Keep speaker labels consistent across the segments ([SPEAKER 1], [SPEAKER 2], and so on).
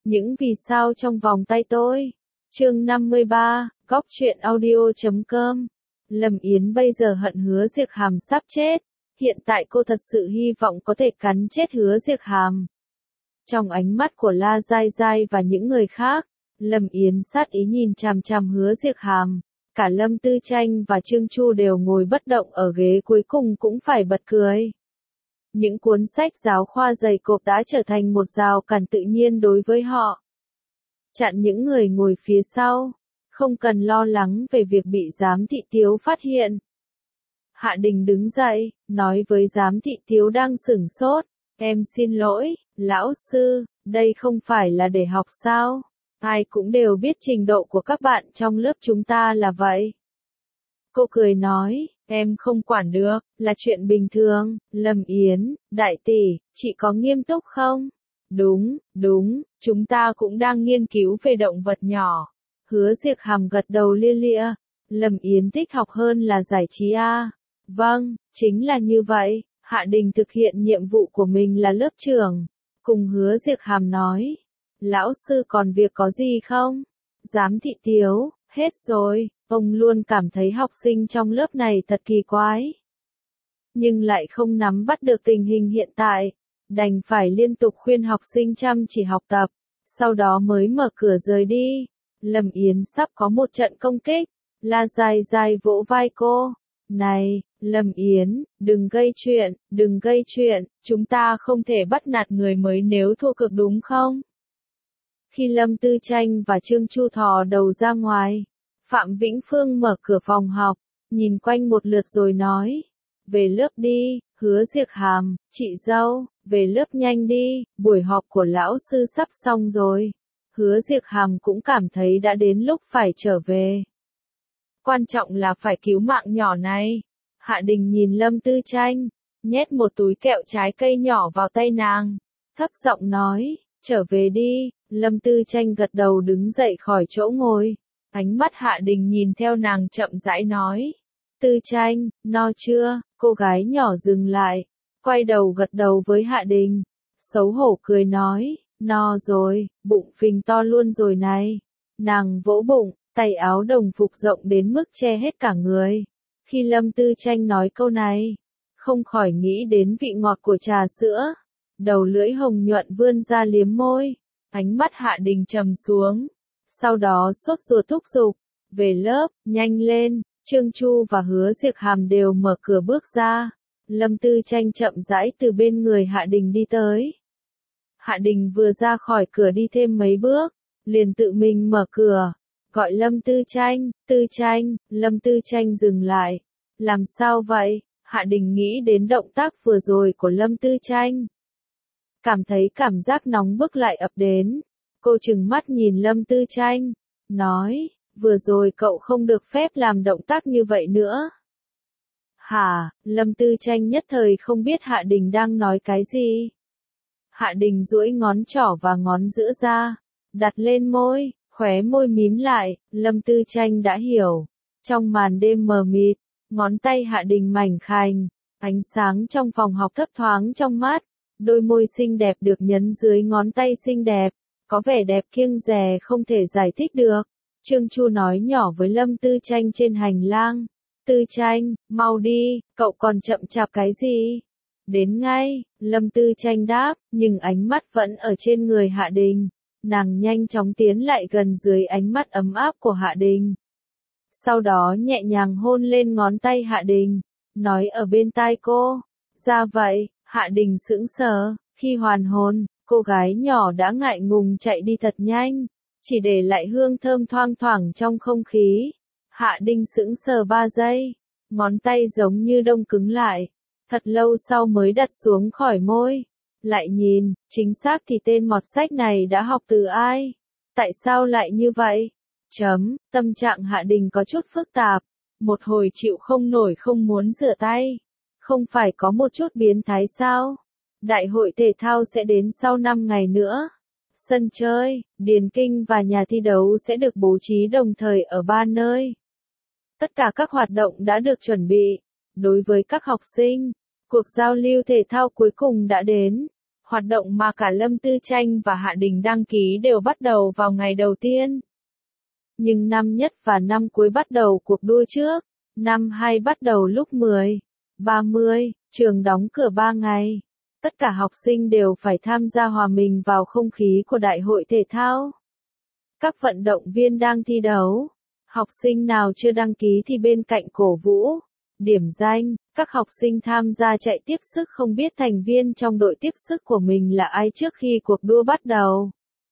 [SPEAKER 1] Những vì sao trong vòng tay tôi. Chương 53, Góc truyện audio.com. Lâm Yến bây giờ hận Hứa Diệc Hàm sắp chết. Hiện tại cô thật sự hy vọng có thể cắn chết Hứa Diệc Hàm. Trong ánh mắt của La Giai Giai và những người khác, Lâm Yến sát ý nhìn chằm chằm Hứa Diệc Hàm. Cả Lâm Tư Tranh và Trương Chu đều ngồi bất động ở ghế cuối cùng cũng phải bật cười. Những cuốn sách giáo khoa dày cộp đã trở thành một rào cản tự nhiên đối với họ. Chặn những người ngồi phía sau, không cần lo lắng về việc bị giám thị Tiếu phát hiện. Hạ Đình đứng dậy, nói với giám thị Tiếu đang sửng sốt, em xin lỗi, lão sư, đây không phải là để học sao? Ai cũng đều biết trình độ của các bạn trong lớp chúng ta là vậy. Cô cười nói, em không quản được, là chuyện bình thường. Lâm Yến, đại tỷ, chị có nghiêm túc không? Đúng, chúng ta cũng đang nghiên cứu về động vật nhỏ. Hứa Diệc Hàm gật đầu lia lịa. Lâm Yến thích học hơn là giải trí à? Vâng, chính là như vậy. Hạ Đình thực hiện nhiệm vụ của mình là lớp trưởng. Cùng Hứa Diệc Hàm nói. Lão sư còn việc có gì không? Giám thị Tiếu, hết rồi. Ông luôn cảm thấy học sinh trong lớp này thật kỳ quái. Nhưng lại không nắm bắt được tình hình hiện tại. Đành phải liên tục khuyên học sinh chăm chỉ học tập. Sau đó mới mở cửa rời đi. Lâm Yến sắp có một trận công kích. La Giai Giai vỗ vai cô. Này, Lâm Yến, đừng gây chuyện. Chúng ta không thể bắt nạt người mới nếu thua cực đúng không? Khi Lâm Tư Tranh và Trương Chu thò đầu ra ngoài, Phạm Vĩnh Phương mở cửa phòng học, nhìn quanh một lượt rồi nói. Về lớp đi, Hứa Diệc Hàm, chị dâu, về lớp nhanh đi, buổi họp của lão sư sắp xong rồi. Hứa Diệc Hàm cũng cảm thấy đã đến lúc phải trở về. Quan trọng là phải cứu mạng nhỏ này. Hạ Đình nhìn Lâm Tư Tranh, nhét một túi kẹo trái cây nhỏ vào tay nàng, thấp giọng nói, trở về đi. Lâm Tư Tranh gật đầu đứng dậy khỏi chỗ ngồi. Ánh mắt Hạ Đình nhìn theo nàng chậm rãi nói. Tư Tranh, no chưa? Cô gái nhỏ dừng lại, quay đầu gật đầu với Hạ Đình. Xấu hổ cười nói, no rồi, bụng phình to luôn rồi này. Nàng vỗ bụng, tay áo đồng phục rộng đến mức che hết cả người. Khi Lâm Tư Tranh nói câu này, không khỏi nghĩ đến vị ngọt của trà sữa. Đầu lưỡi hồng nhuận vươn ra liếm môi. Ánh mắt Hạ Đình trầm xuống. Sau đó sốt ruột thúc giục. Về lớp, nhanh lên. Trương Chu và Hứa Diệc Hàm đều mở cửa bước ra. Lâm Tư Tranh chậm rãi từ bên người Hạ Đình đi tới. Hạ Đình vừa ra khỏi cửa đi thêm mấy bước, liền tự mình mở cửa, gọi Lâm Tư Tranh, Lâm Tư Tranh dừng lại. Làm sao vậy? Hạ Đình nghĩ đến động tác vừa rồi của Lâm Tư Tranh. Cảm thấy cảm giác nóng bức lại ập đến. Cô trừng mắt nhìn Lâm Tư Tranh, nói, vừa rồi cậu không được phép làm động tác như vậy nữa. Hả? Lâm Tư Tranh nhất thời không biết Hạ Đình đang nói cái gì. Hạ Đình duỗi ngón trỏ và ngón giữa ra, đặt lên môi, khóe môi mím lại. Lâm Tư Tranh đã hiểu. Trong màn đêm mờ mịt, ngón tay Hạ Đình mảnh khảnh, ánh sáng trong phòng học thấp thoáng trong mát. Đôi môi xinh đẹp được nhấn dưới ngón tay xinh đẹp, có vẻ đẹp kiêng dè không thể giải thích được. Trương Chu nói nhỏ với Lâm Tư Tranh trên hành lang. Tư Tranh, mau đi, cậu còn chậm chạp cái gì? Đến ngay, Lâm Tư Tranh đáp, nhưng ánh mắt vẫn ở trên người Hạ Đình. Nàng nhanh chóng tiến lại gần dưới ánh mắt ấm áp của Hạ Đình. Sau đó nhẹ nhàng hôn lên ngón tay Hạ Đình, nói ở bên tai cô. Ra vậy. Hạ Đình sững sờ, khi hoàn hồn, cô gái nhỏ đã ngại ngùng chạy đi thật nhanh, chỉ để lại hương thơm thoang thoảng trong không khí. Hạ Đình sững sờ 3 giây, ngón tay giống như đông cứng lại, thật lâu sau mới đặt xuống khỏi môi. Lại nhìn, chính xác thì tên mọt sách này đã học từ ai? Tại sao lại như vậy? Tâm trạng Hạ Đình có chút phức tạp, một hồi chịu không nổi không muốn rửa tay. Không phải có một chút biến thái sao? Đại hội thể thao sẽ đến sau 5 ngày nữa. Sân chơi, điền kinh và nhà thi đấu sẽ được bố trí đồng thời ở 3 nơi. Tất cả các hoạt động đã được chuẩn bị. Đối với các học sinh, cuộc giao lưu thể thao cuối cùng đã đến. Hoạt động mà cả Lâm Tư Tranh và Hạ Đình đăng ký đều bắt đầu vào ngày đầu tiên. Nhưng năm nhất và năm cuối bắt đầu cuộc đua trước. Năm 2 bắt đầu lúc 10:30, trường đóng cửa 3 ngày. Tất cả học sinh đều phải tham gia hòa mình vào không khí của đại hội thể thao. Các vận động viên đang thi đấu. Học sinh nào chưa đăng ký thì bên cạnh cổ vũ, điểm danh. Các học sinh tham gia chạy tiếp sức không biết thành viên trong đội tiếp sức của mình là ai trước khi cuộc đua bắt đầu.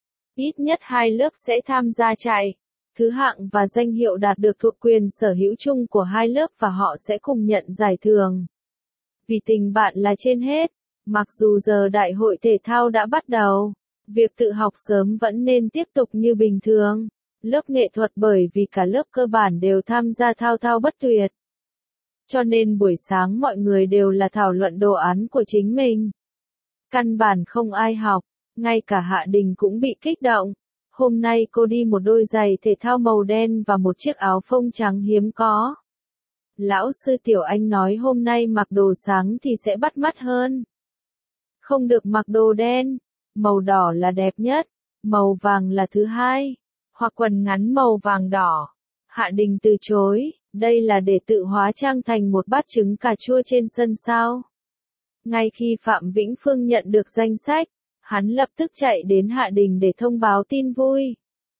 [SPEAKER 1] Ít nhất 2 lớp sẽ tham gia chạy. Thứ hạng và danh hiệu đạt được thuộc quyền sở hữu chung của 2 lớp và họ sẽ cùng nhận giải thưởng. Vì tình bạn là trên hết, mặc dù giờ đại hội thể thao đã bắt đầu, việc tự học sớm vẫn nên tiếp tục như bình thường. Lớp nghệ thuật bởi vì cả lớp cơ bản đều tham gia thao thao bất tuyệt. Cho nên buổi sáng mọi người đều là thảo luận đồ án của chính mình. Căn bản không ai học, ngay cả Hạ Đình cũng bị kích động. Hôm nay cô đi một đôi giày thể thao màu đen và một chiếc áo phông trắng hiếm có. Lão sư Tiểu Anh nói hôm nay mặc đồ sáng thì sẽ bắt mắt hơn. Không được mặc đồ đen, màu đỏ là đẹp nhất, màu vàng là thứ hai, hoặc quần ngắn màu vàng đỏ. Hạ Đình từ chối, đây là để tự hóa trang thành một bát trứng cà chua trên sân sao. Ngay khi Phạm Vĩnh Phương nhận được danh sách, hắn lập tức chạy đến Hạ Đình để thông báo tin vui.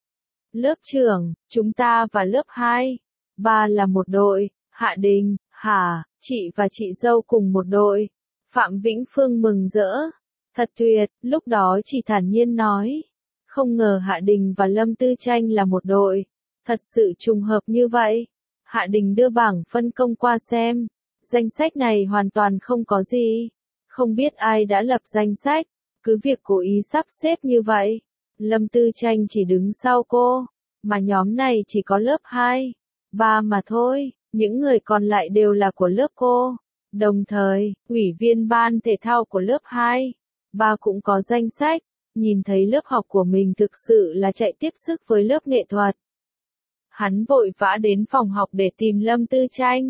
[SPEAKER 1] Lớp trưởng, chúng ta và lớp 2, 3 là một đội. Hạ Đình, hả, chị và chị dâu cùng một đội. Phạm Vĩnh Phương mừng rỡ. Thật tuyệt, lúc đó chị thản nhiên nói. Không ngờ Hạ Đình và Lâm Tư Tranh là một đội. Thật sự trùng hợp như vậy. Hạ Đình đưa bảng phân công qua xem. Danh sách này hoàn toàn không có gì. Không biết ai đã lập danh sách. Cứ việc cố ý sắp xếp như vậy. Lâm Tư Tranh chỉ đứng sau cô. Mà nhóm này chỉ có lớp 2, 3 mà thôi. Những người còn lại đều là của lớp cô. Đồng thời, ủy viên ban thể thao của lớp 2, 3 cũng có danh sách. Nhìn thấy lớp học của mình thực sự là chạy tiếp sức với lớp nghệ thuật. Hắn vội vã đến phòng học để tìm Lâm Tư Tranh.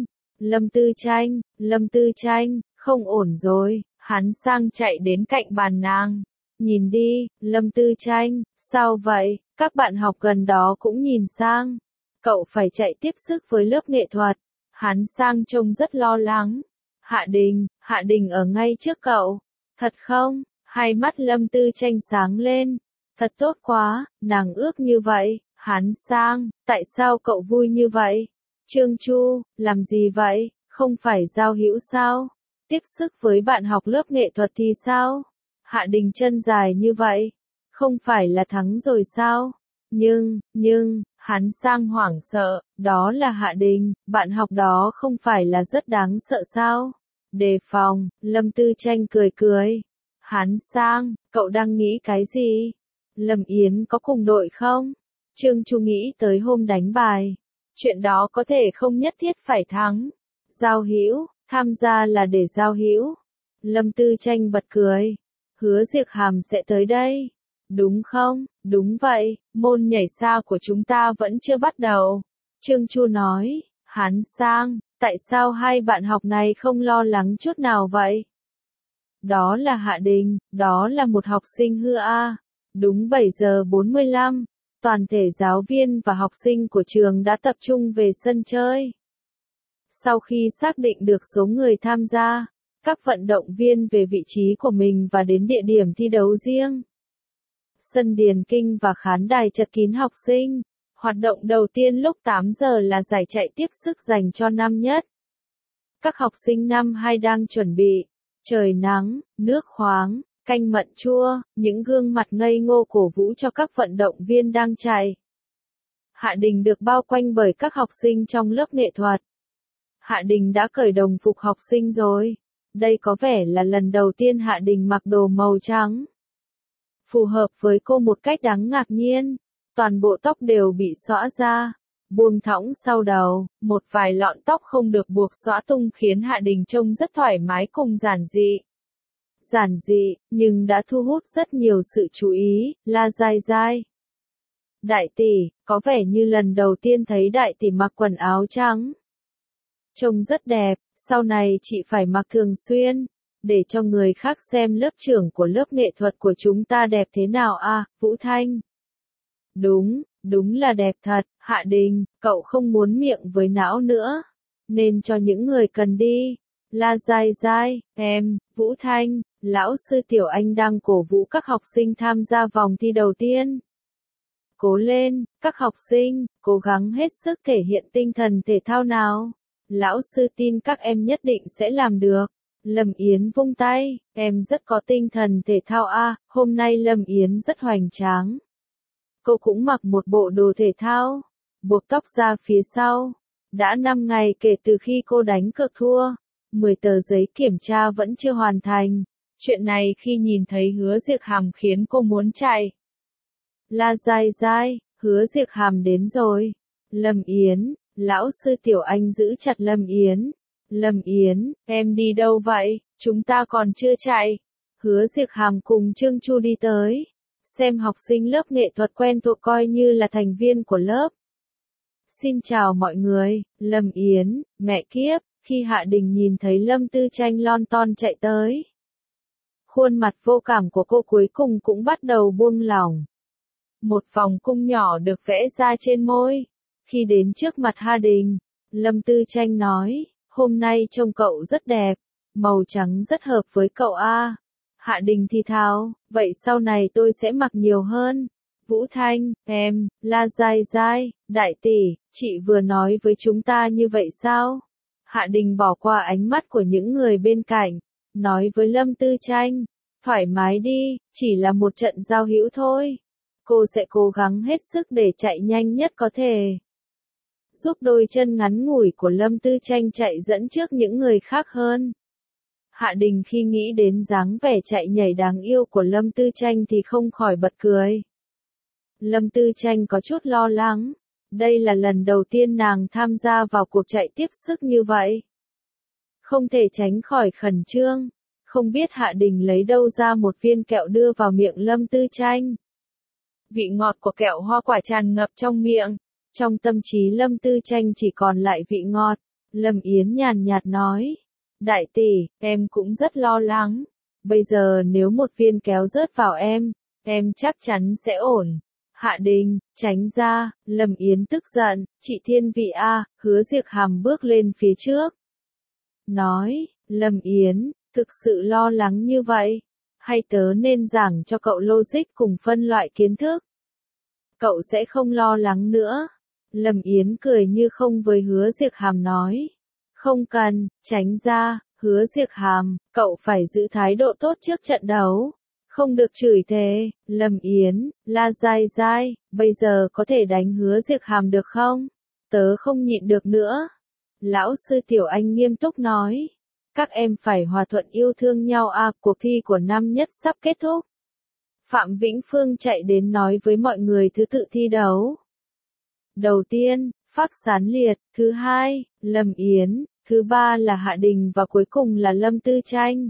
[SPEAKER 1] Lâm Tư Tranh, không ổn rồi. Hắn sang chạy đến cạnh bàn nàng. Nhìn đi, Lâm Tư Tranh, sao vậy? Các bạn học gần đó cũng nhìn sang. Cậu phải chạy tiếp sức với lớp nghệ thuật. Hắn sang trông rất lo lắng. Hạ Đình ở ngay trước cậu. Thật không? Hai mắt Lâm Tư Tranh sáng lên. Thật tốt quá, nàng ước như vậy. Hắn sang, tại sao cậu vui như vậy? Trương Chu, làm gì vậy? Không phải giao hữu sao? Tiếp sức với bạn học lớp nghệ thuật thì sao? Hạ Đình chân dài như vậy. Không phải là thắng rồi sao? Nhưng, hắn sang hoảng sợ, đó là Hạ Đình, bạn học đó không phải là rất đáng sợ sao? Đề phòng, Lâm Tư Tranh cười. Hắn sang, cậu đang nghĩ cái gì? Lâm Yến có cùng đội không? Trương Chu nghĩ tới hôm đánh bài. Chuyện đó có thể không nhất thiết phải thắng. Giao hữu, tham gia là để giao hữu. Lâm Tư Tranh bật cười. Hứa Diệc Hàm sẽ tới đây. Đúng không? Đúng vậy, môn nhảy xa của chúng ta vẫn chưa bắt đầu. Trương Chu nói, hắn sang, tại sao hai bạn học này không lo lắng chút nào vậy? Đó là Hạ Đình, đó là một học sinh hư a. Đúng 7:45, toàn thể giáo viên và học sinh của trường đã tập trung về sân chơi. Sau khi xác định được số người tham gia, các vận động viên về vị trí của mình và đến địa điểm thi đấu riêng. Sân điền kinh và khán đài chật kín học sinh. Hoạt động đầu tiên lúc 8 giờ là giải chạy tiếp sức dành cho năm nhất. Các học sinh năm 2 đang chuẩn bị. Trời nắng, nước khoáng, canh mận chua, những gương mặt ngây ngô cổ vũ cho các vận động viên đang chạy. Hạ Đình được bao quanh bởi các học sinh trong lớp nghệ thuật. Hạ Đình đã cởi đồng phục học sinh rồi. Đây có vẻ là lần đầu tiên Hạ Đình mặc đồ màu trắng. Phù hợp với cô một cách đáng ngạc nhiên. Toàn bộ tóc đều bị xõa ra, buông thõng sau đầu, một vài lọn tóc không được buộc xõa tung khiến Hạ Đình trông rất thoải mái cùng giản dị. Giản dị, nhưng đã thu hút rất nhiều sự chú ý, la dai dai. Đại tỷ, có vẻ như lần đầu tiên thấy đại tỷ mặc quần áo trắng. Trông rất đẹp, sau này chị phải mặc thường xuyên. để cho người khác xem lớp trưởng của lớp nghệ thuật của chúng ta đẹp thế nào à, Vũ Thanh. Đúng, đúng là đẹp thật, Hạ Đình, cậu không muốn miệng với não nữa, nên cho những người cần đi. La Giai Giai, em, Vũ Thanh, lão sư Tiểu Anh đang cổ vũ các học sinh tham gia vòng thi đầu tiên. Cố lên, các học sinh, cố gắng hết sức thể hiện tinh thần thể thao nào. Lão sư tin các em nhất định sẽ làm được. Lâm Yến vung tay, em rất có tinh thần thể thao à, hôm nay Lâm Yến rất hoành tráng. Cô cũng mặc một bộ đồ thể thao, buộc tóc ra phía sau. Đã 5 ngày kể từ khi cô đánh cược thua, 10 tờ giấy kiểm tra vẫn chưa hoàn thành. Chuyện này khi nhìn thấy Hứa Diệc Hàm khiến cô muốn chạy. La Giai Giai, Hứa Diệc Hàm đến rồi. Lâm Yến, lão sư Tiểu Anh giữ chặt Lâm Yến. Lâm Yến, em đi đâu vậy, chúng ta còn chưa chạy. Hứa Diệc Hàm cùng Trương Chu đi tới. Xem học sinh lớp nghệ thuật quen thuộc coi như là thành viên của lớp. Xin chào mọi người, Lâm Yến, mẹ kiếp, khi Hạ Đình nhìn thấy Lâm Tư Tranh lon ton chạy tới. Khuôn mặt vô cảm của cô cuối cùng cũng bắt đầu buông lỏng. Một vòng cung nhỏ được vẽ ra trên môi. Khi đến trước mặt Hạ Đình, Lâm Tư Tranh nói, hôm nay trông cậu rất đẹp, màu trắng rất hợp với cậu a. Hạ Đình thì thào, vậy sau này tôi sẽ mặc nhiều hơn. Vũ Thanh, em, La Giai Giai, đại tỷ, chị vừa nói với chúng ta như vậy sao? Hạ Đình bỏ qua ánh mắt của những người bên cạnh, nói với Lâm Tư Tranh, thoải mái đi, chỉ là một trận giao hữu thôi. Cô sẽ cố gắng hết sức để chạy nhanh nhất có thể. Giúp đôi chân ngắn ngủi của Lâm Tư Tranh chạy dẫn trước những người khác hơn. Hạ Đình khi nghĩ đến dáng vẻ chạy nhảy đáng yêu của Lâm Tư Tranh thì không khỏi bật cười. Lâm Tư Tranh có chút lo lắng. Đây là lần đầu tiên nàng tham gia vào cuộc chạy tiếp sức như vậy. Không thể tránh khỏi khẩn trương. Không biết Hạ Đình lấy đâu ra một viên kẹo đưa vào miệng Lâm Tư Tranh. Vị ngọt của kẹo hoa quả tràn ngập trong miệng. Trong tâm trí Lâm Tư Tranh chỉ còn lại vị ngọt. Lâm Yến nhàn nhạt nói. Đại tỷ, em cũng rất lo lắng. Bây giờ nếu một viên kéo rớt vào em chắc chắn sẽ ổn. Hạ Đình, tránh ra, Lâm Yến tức giận, chị Thiên Vị a, Hứa Diệc Hàm bước lên phía trước. Nói, Lâm Yến, thực sự lo lắng như vậy? Hay tớ nên giảng cho cậu logic cùng phân loại kiến thức? Cậu sẽ không lo lắng nữa. Lâm Yến cười như không với Hứa Diệc Hàm nói. Không cần, tránh ra, Hứa Diệc Hàm, cậu phải giữ thái độ tốt trước trận đấu. Không được chửi thề, Lâm Yến, La Giai Giai, bây giờ có thể đánh Hứa Diệc Hàm được không? Tớ không nhịn được nữa. Lão sư Tiểu Anh nghiêm túc nói. Các em phải hòa thuận yêu thương nhau à, cuộc thi của năm nhất sắp kết thúc. Phạm Vĩnh Phương chạy đến nói với mọi người thứ tự thi đấu. Đầu tiên, Phác Sán Liệt, thứ hai, Lâm Yến, thứ ba là Hạ Đình và cuối cùng là Lâm Tư Tranh.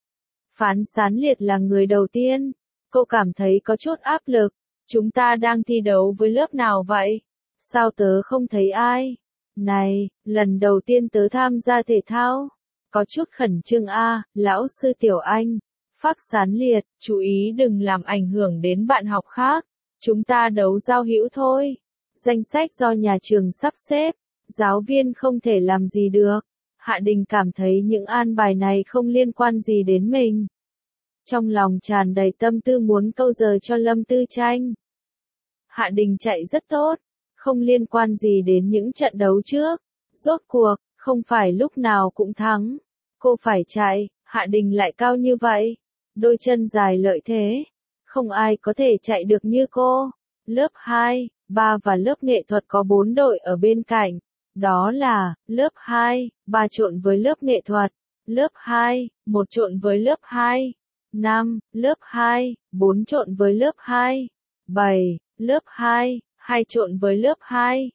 [SPEAKER 1] Phán Sán Liệt là người đầu tiên. Cô cảm thấy có chút áp lực. Chúng ta đang thi đấu với lớp nào vậy? Sao tớ không thấy ai? Này, lần đầu tiên tớ tham gia thể thao. Có chút khẩn trương a, lão sư Tiểu Anh. Phác Sán Liệt, chú ý đừng làm ảnh hưởng đến bạn học khác. Chúng ta đấu giao hữu thôi. Danh sách do nhà trường sắp xếp. Giáo viên không thể làm gì được. Hạ Đình cảm thấy những an bài này không liên quan gì đến mình. Trong lòng tràn đầy tâm tư muốn câu giờ cho Lâm Tư Tranh. Hạ Đình chạy rất tốt, không liên quan gì đến những trận đấu trước. Rốt cuộc, không phải lúc nào cũng thắng. Cô phải chạy, Hạ Đình lại cao như vậy. Đôi chân dài lợi thế. Không ai có thể chạy được như cô. Lớp 2, 3 và lớp nghệ thuật có 4 đội ở bên cạnh. Đó là, lớp 2, 3 trộn với lớp nghệ thuật, lớp 2, 1 trộn với lớp 2, 5, lớp 2, 4 trộn với lớp 2, 7, lớp 2, 2 trộn với lớp 2,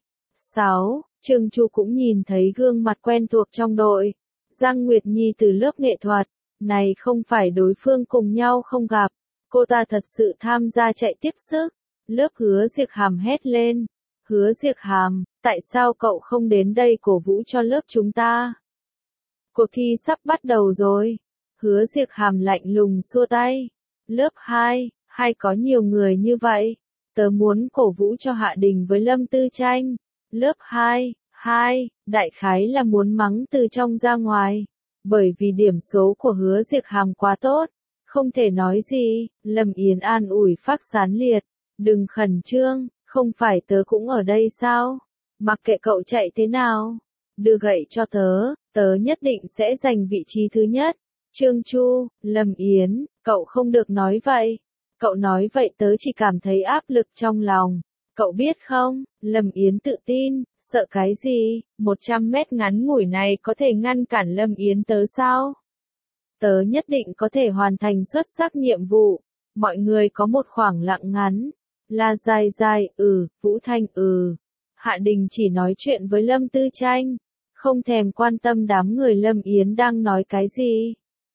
[SPEAKER 1] 6, Trương Chu cũng nhìn thấy gương mặt quen thuộc trong đội. Giang Nguyệt Nhi từ lớp nghệ thuật, này không phải đối phương cùng nhau không gặp, cô ta thật sự tham gia chạy tiếp sức. Lớp Hứa Diệc Hàm hét lên. Hứa Diệc Hàm, tại sao cậu không đến đây cổ vũ cho lớp chúng ta? Cuộc thi sắp bắt đầu rồi. Hứa Diệc Hàm lạnh lùng xua tay. Lớp 2, hay có nhiều người như vậy. Tớ muốn cổ vũ cho Hạ Đình với Lâm Tư Tranh. Lớp 2, đại khái là muốn mắng từ trong ra ngoài. Bởi vì điểm số của Hứa Diệc Hàm quá tốt. Không thể nói gì, Lâm Yến an ủi Phác Sán Liệt. Đừng khẩn trương, không phải tớ cũng ở đây sao? Mặc kệ cậu chạy thế nào. Đưa gậy cho tớ nhất định sẽ giành vị trí thứ nhất. Trương Chu, Lâm Yến, cậu không được nói vậy. Cậu nói vậy tớ chỉ cảm thấy áp lực trong lòng. Cậu biết không, Lâm Yến tự tin, sợ cái gì, 100 mét ngắn ngủi này có thể ngăn cản Lâm Yến tớ sao? Tớ nhất định có thể hoàn thành xuất sắc nhiệm vụ. Mọi người có một khoảng lặng ngắn. La dài dài, Vũ Thanh, Hạ Đình chỉ nói chuyện với Lâm Tư Tranh. Không thèm quan tâm đám người Lâm Yến đang nói cái gì.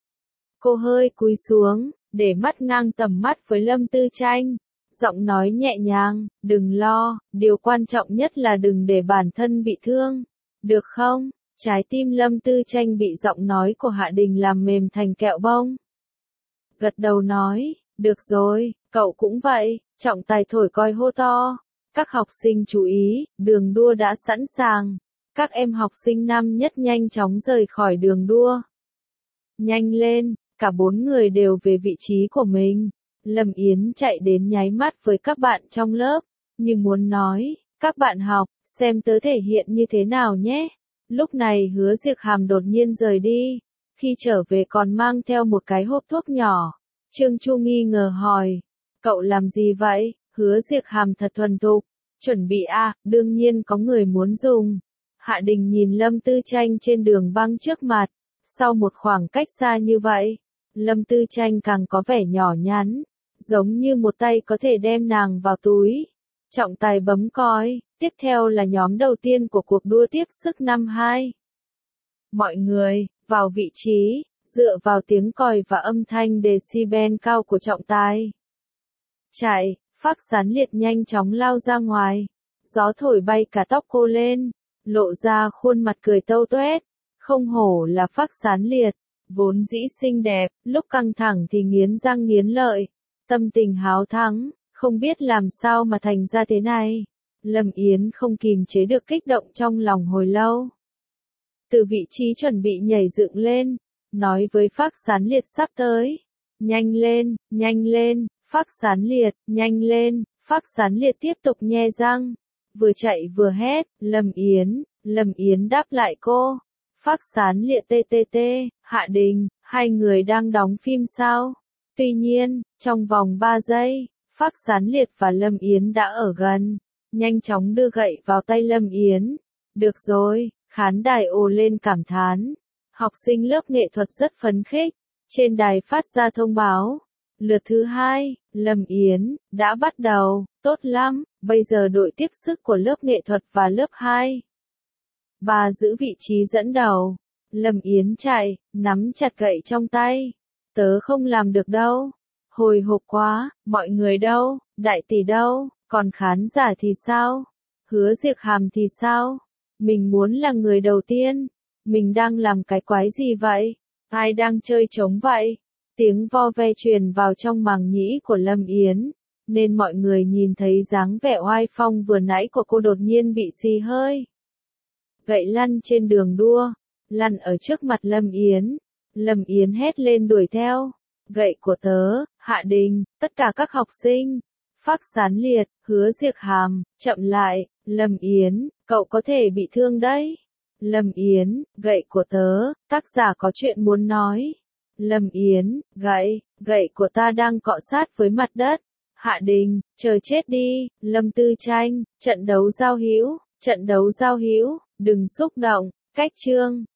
[SPEAKER 1] Cô hơi cúi xuống, để mắt ngang tầm mắt với Lâm Tư Tranh. Giọng nói nhẹ nhàng, đừng lo, điều quan trọng nhất là đừng để bản thân bị thương. Được không? Trái tim Lâm Tư Tranh bị giọng nói của Hạ Đình làm mềm thành kẹo bông. Gật đầu nói, được rồi, cậu cũng vậy, trọng tài thổi còi hô to. Các học sinh chú ý, đường đua đã sẵn sàng. Các em học sinh năm nhất nhanh chóng rời khỏi đường đua. Nhanh lên, cả 4 người đều về vị trí của mình. Lâm Yến chạy đến nháy mắt với các bạn trong lớp, như muốn nói, các bạn học, xem tớ thể hiện như thế nào nhé. Lúc này Hứa Diệc Hàm đột nhiên rời đi, khi trở về còn mang theo một cái hộp thuốc nhỏ. Trương Chu nghi ngờ hỏi, cậu làm gì vậy? Hứa Diệc Hàm thật thuần thục, chuẩn bị đương nhiên có người muốn dùng. Hạ Đình nhìn Lâm Tư Tranh trên đường băng trước mặt, sau một khoảng cách xa như vậy, Lâm Tư Tranh càng có vẻ nhỏ nhắn, giống như một tay có thể đem nàng vào túi. Trọng tài bấm còi, tiếp theo là nhóm đầu tiên của cuộc đua tiếp sức năm 2. Mọi người, vào vị trí, dựa vào tiếng còi và âm thanh decibel cao của trọng tài. Chạy, Phác Sán Liệt nhanh chóng lao ra ngoài, gió thổi bay cả tóc cô lên, lộ ra khuôn mặt cười tâu tuét. Không hổ là Phác Sán Liệt, vốn dĩ xinh đẹp, lúc căng thẳng thì nghiến răng nghiến lợi, tâm tình háo thắng, không biết làm sao mà thành ra thế này. Lâm Yến không kìm chế được kích động trong lòng hồi lâu. Từ vị trí chuẩn bị nhảy dựng lên, nói với Phác Sán Liệt sắp tới. Nhanh lên, Phác Sán Liệt, nhanh lên. Phác Sán Liệt tiếp tục nhe răng, vừa chạy vừa hét, Lâm Yến đáp lại cô. Phác Sán Liệt TTT, Hạ Đình, hai người đang đóng phim sao? Tuy nhiên, trong vòng 3 giây, Phác Sán Liệt và Lâm Yến đã ở gần, nhanh chóng đưa gậy vào tay Lâm Yến. Được rồi, khán đài ồ lên cảm thán. Học sinh lớp nghệ thuật rất phấn khích, trên đài phát ra thông báo. Lượt thứ 2, Lâm Yến, đã bắt đầu, tốt lắm, bây giờ đội tiếp sức của lớp nghệ thuật và lớp 2. Bà giữ vị trí dẫn đầu. Lâm Yến chạy, nắm chặt gậy trong tay. Tớ không làm được đâu. Hồi hộp quá, mọi người đâu, đại tỷ đâu, còn khán giả thì sao? Hứa Diệc Hàm thì sao? Mình muốn là người đầu tiên. Mình đang làm cái quái gì vậy? Ai đang chơi trống vậy? Tiếng vo ve truyền vào trong màng nhĩ của Lâm Yến, nên mọi người nhìn thấy dáng vẻ oai phong vừa nãy của cô đột nhiên bị xì hơi. Gậy lăn trên đường đua, lăn ở trước mặt Lâm Yến. Lâm Yến hét lên đuổi theo. Gậy của tớ, Hạ Đình, tất cả các học sinh. Phác Sán Liệt, Hứa Diệc Hàm, chậm lại, Lâm Yến, cậu có thể bị thương đấy. Lâm Yến, gậy của tớ, tác giả có chuyện muốn nói. Lâm Yến, gậy của ta đang cọ sát với mặt đất. Hạ Đình, chờ chết đi. Lâm Tư Tranh, trận đấu giao hữu, đừng xúc động. Cách chương